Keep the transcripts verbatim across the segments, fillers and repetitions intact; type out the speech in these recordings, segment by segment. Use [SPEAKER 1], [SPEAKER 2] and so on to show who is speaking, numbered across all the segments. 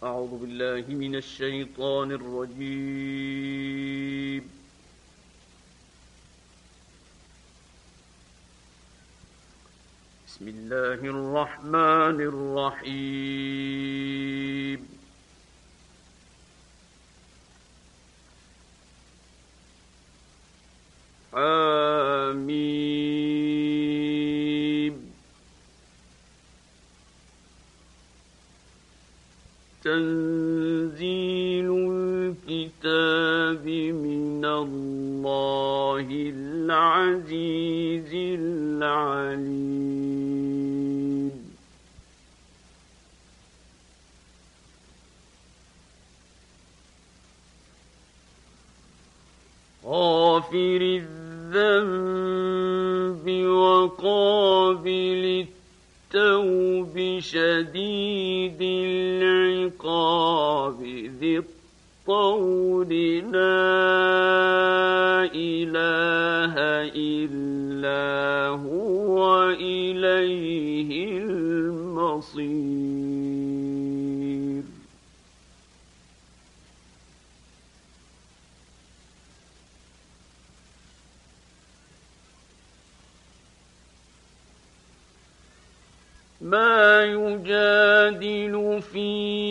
[SPEAKER 1] أعوذ بالله من الشيطان الرجيم. بسم الله الرحمن الرحيم. آمين. تنزيل الكتاب من الله العزيز العليم. غافر الذنب وقابل التوب شديد العقاب ذي الطول لا إله إلا هو إليه المصير. ما يجادل في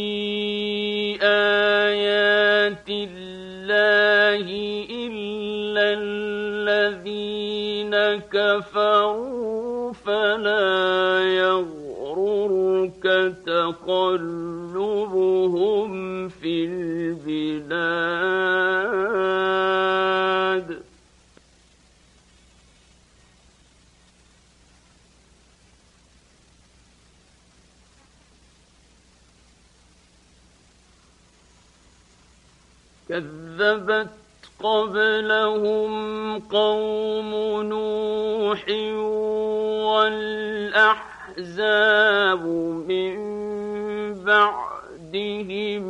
[SPEAKER 1] آيات الله إلا الذين كفروا فلا يغررك تقلبهم في البلاد. كذبت قبلهم قوم نوح والأحزاب من بعدهم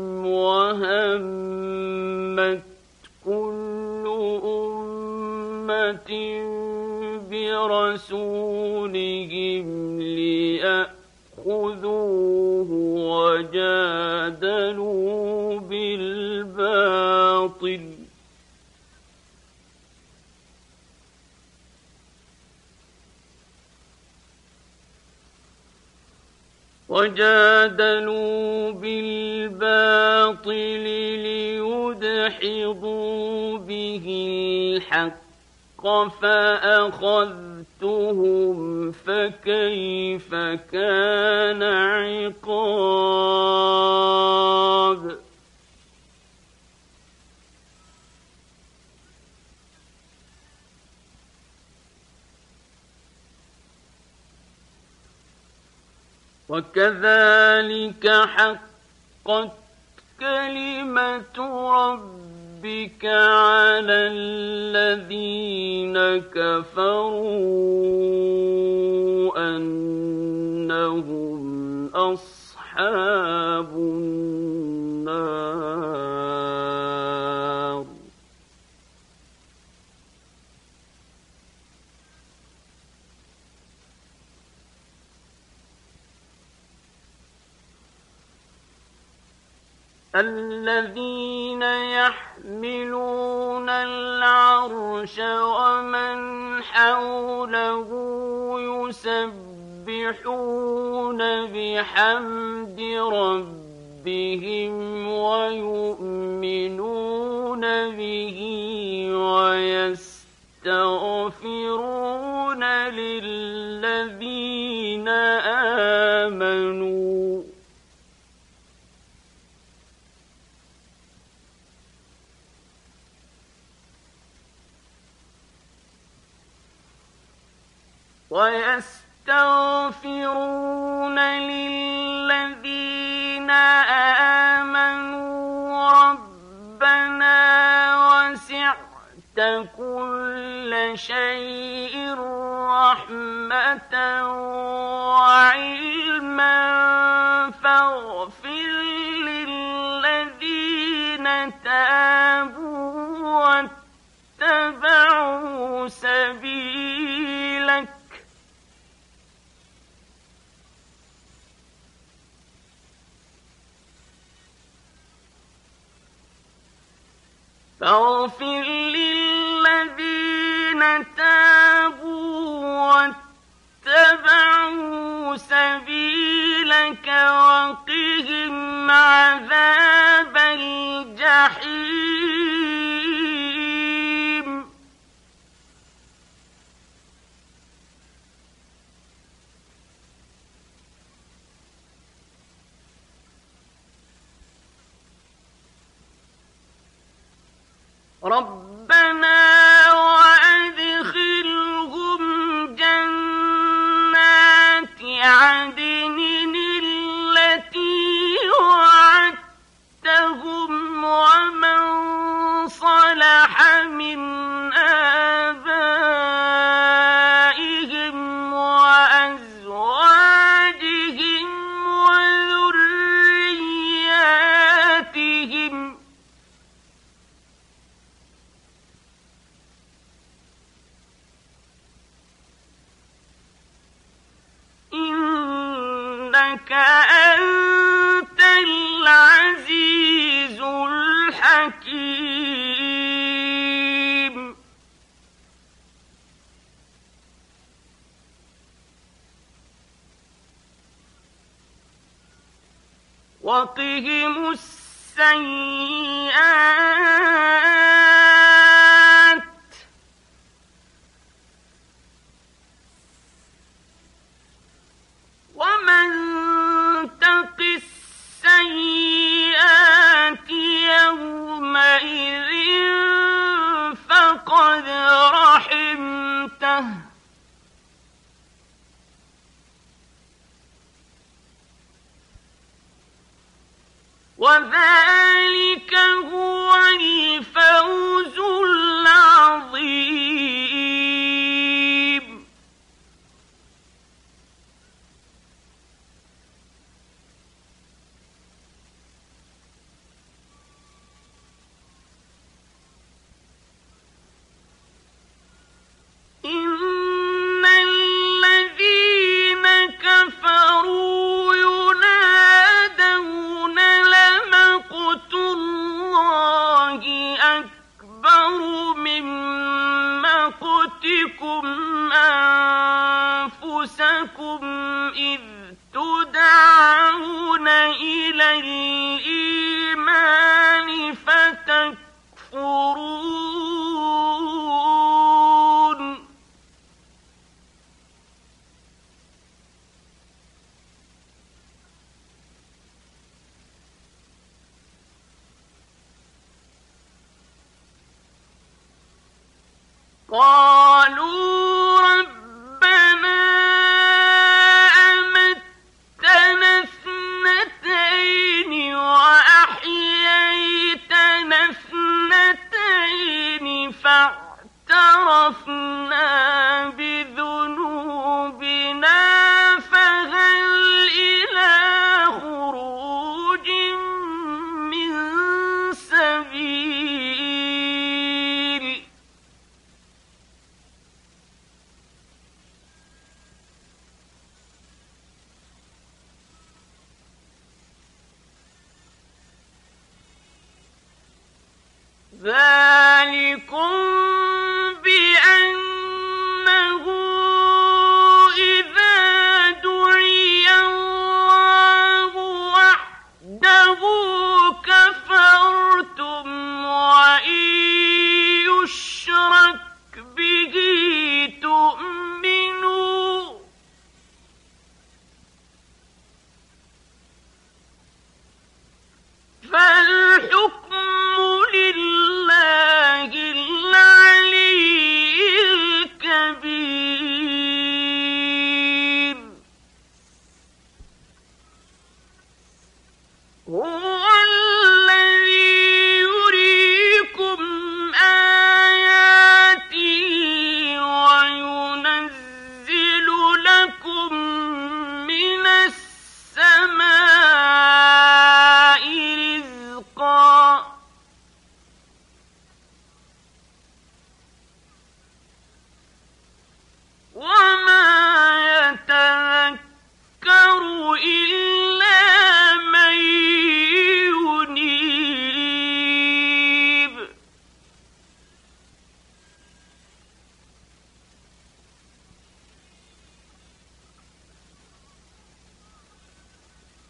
[SPEAKER 1] وهمت كل أمة برسولهم ليأخذوه وجادلوا بالباطل وجادلوا بالباطل ليدحضوا به الحق فأخذتهم فكيف كان عقاب. وكذلك حقت كلمة ربك على الذين كفروا أنهم أصحاب النار. الذين يحملون العرش ومن حوله يسبحون بحمد ربهم ويؤمنون به ويستغفرون للذين آمنوا ويستغفرون للذين آمنوا ربنا وسعت كل شيء رحمة وعلما فاغفر للذين تابوا واتبعوا سبيلك فاغفر للذين تابوا واتبعوا سبيلك وقهم عذاب الجحيم ربنا وأدخلهم جنات عدن التي وعدتهم ومن صلح من آبائهم وأزواجهم وذرياتهم إنك أنت العزيز الحكيم وقهم السيئات ومن تق السيئات يومئذ فقد رحمته وذلك هو الفوز العظيم إن الذين كفروا ينادون لمقت الله أكبر من مقتكم أنفسكم إذ تدعون إلى الإيمان فتكفرون قالوا ربنا أمتنا اثنتين وأحييتنا اثنتين فاعترفنا بذنوبنا فهل إلى خروج من سبيل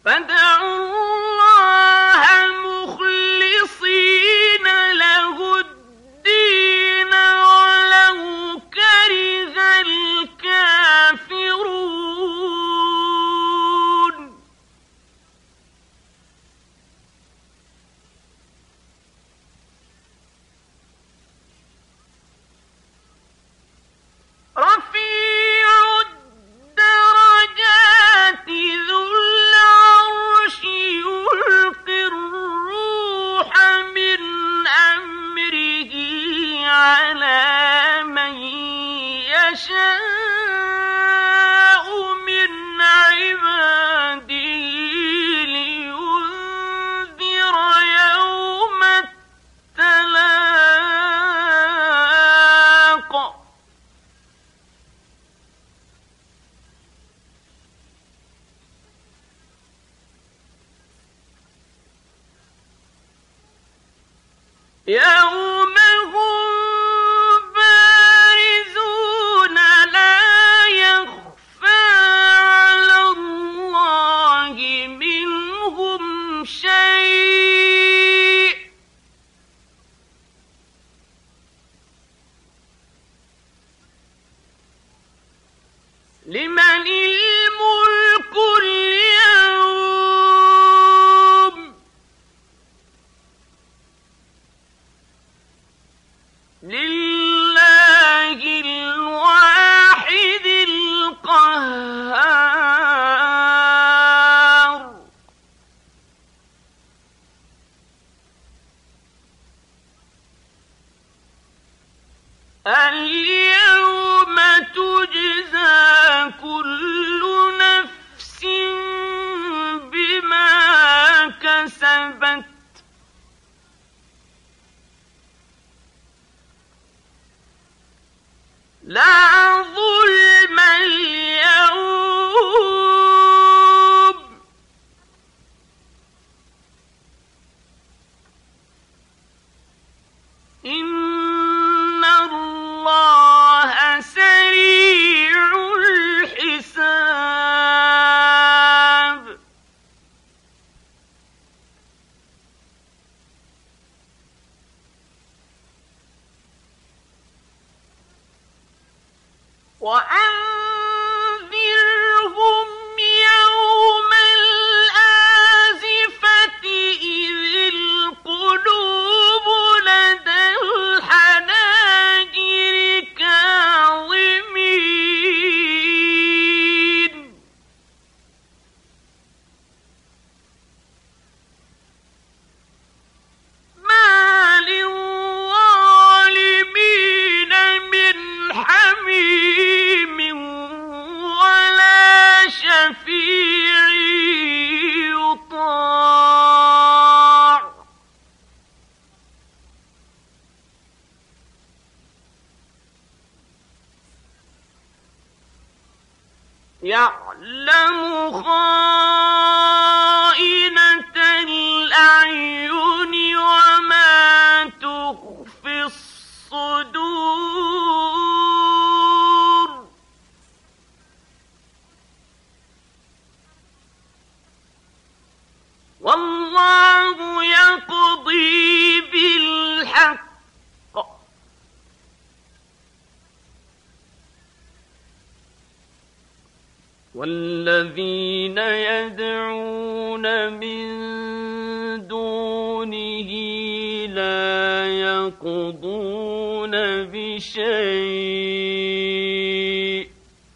[SPEAKER 1] فادعوا الله مخلصين له الدين ولو كره الكافرون. رفيع الدرجات ذو العرش يلقي الروح من أمره على من يشاء من عباده لينذر يوم التلاق. يوم هم بارزون لا يخفى على الله منهم شيء لمن الملك اليوم لله الواحد القهار. اليوم تجزى كل نفس بما كسبت لا ظلم اليوم إن الله سريع الحساب. وأنذرهم يوم الآزفة إذ القلوب لدى الحناجر كاظمين ما للظالمين من حميم ولا شفيع يطاع. يعلم خائنة الأعين وما تخفي الصدور. والله يقضي بالحق والذين يدعون من دونه لا يقضون بشيء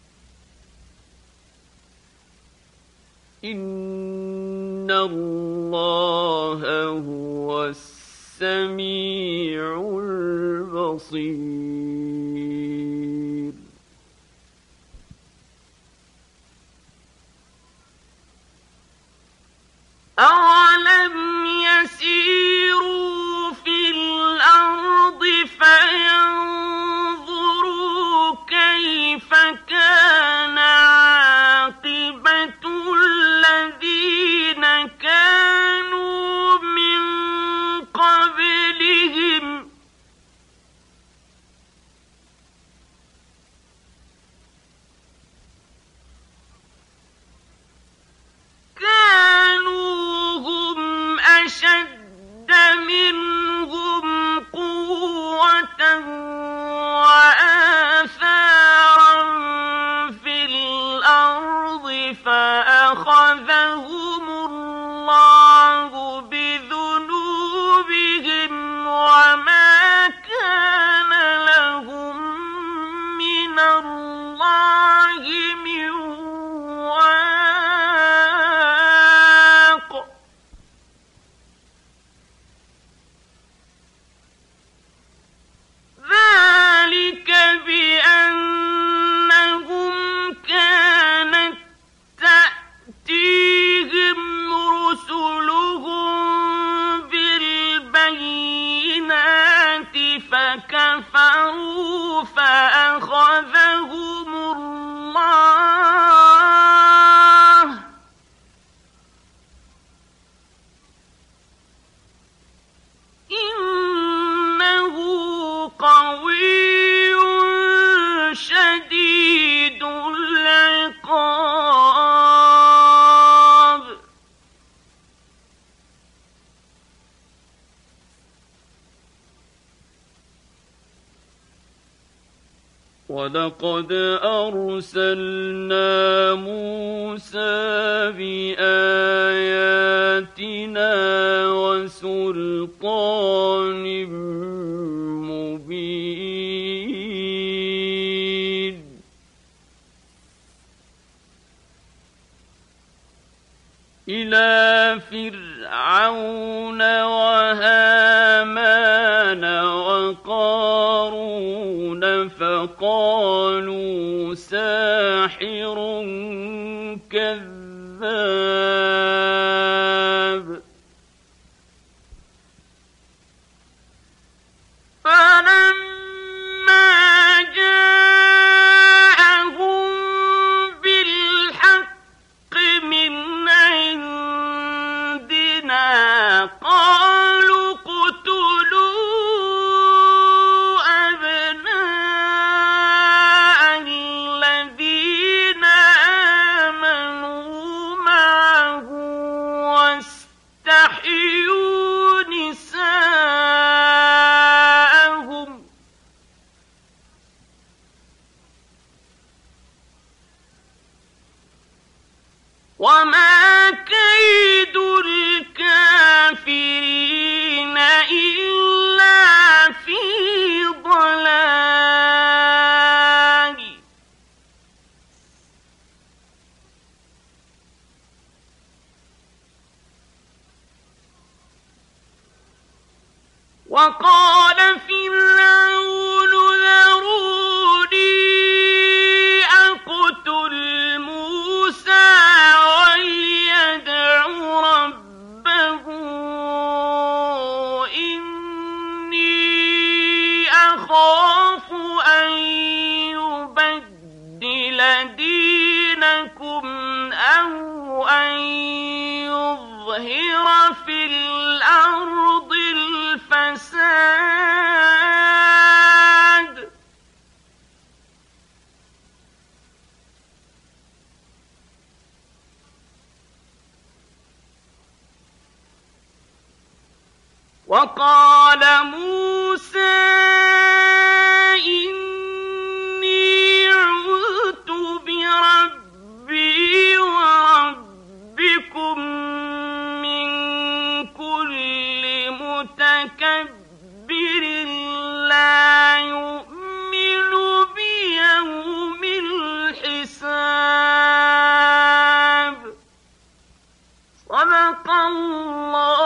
[SPEAKER 1] إن الله هو السميع البصير. أولم يسيروا في الأرض فينظروا كيف كان عاقبة الذين كانوا من قبلهم فأخذهم الله بذنوبهم وما كان لهم من الله من واق ذلك بأنهم كانت تأتيهم رسلهم بالبينات فكفروا فأخذهم الله إنه قوي شديد العقاب ولقد أرسلنا موسى بآياتنا وسلطان مبين إلى فرعون وهامان وقارون فقالوا ساحر كذاب فلما جاءهم بالحق من عندنا قالوا اقتلوا أبناء الذين آمنوا معه واستحيوا نساءهم وما كيد الكافرين إلا في ضلال وقال فرعون ذروني أقتل موسى وليدع ربه إني أخاف أن يبدل دينكم أو أن يظهر في الأرض الفساد وقال موسى إني عذت بربي وربكم من كل متكبر لا يؤمن بيوم الحساب صدق الله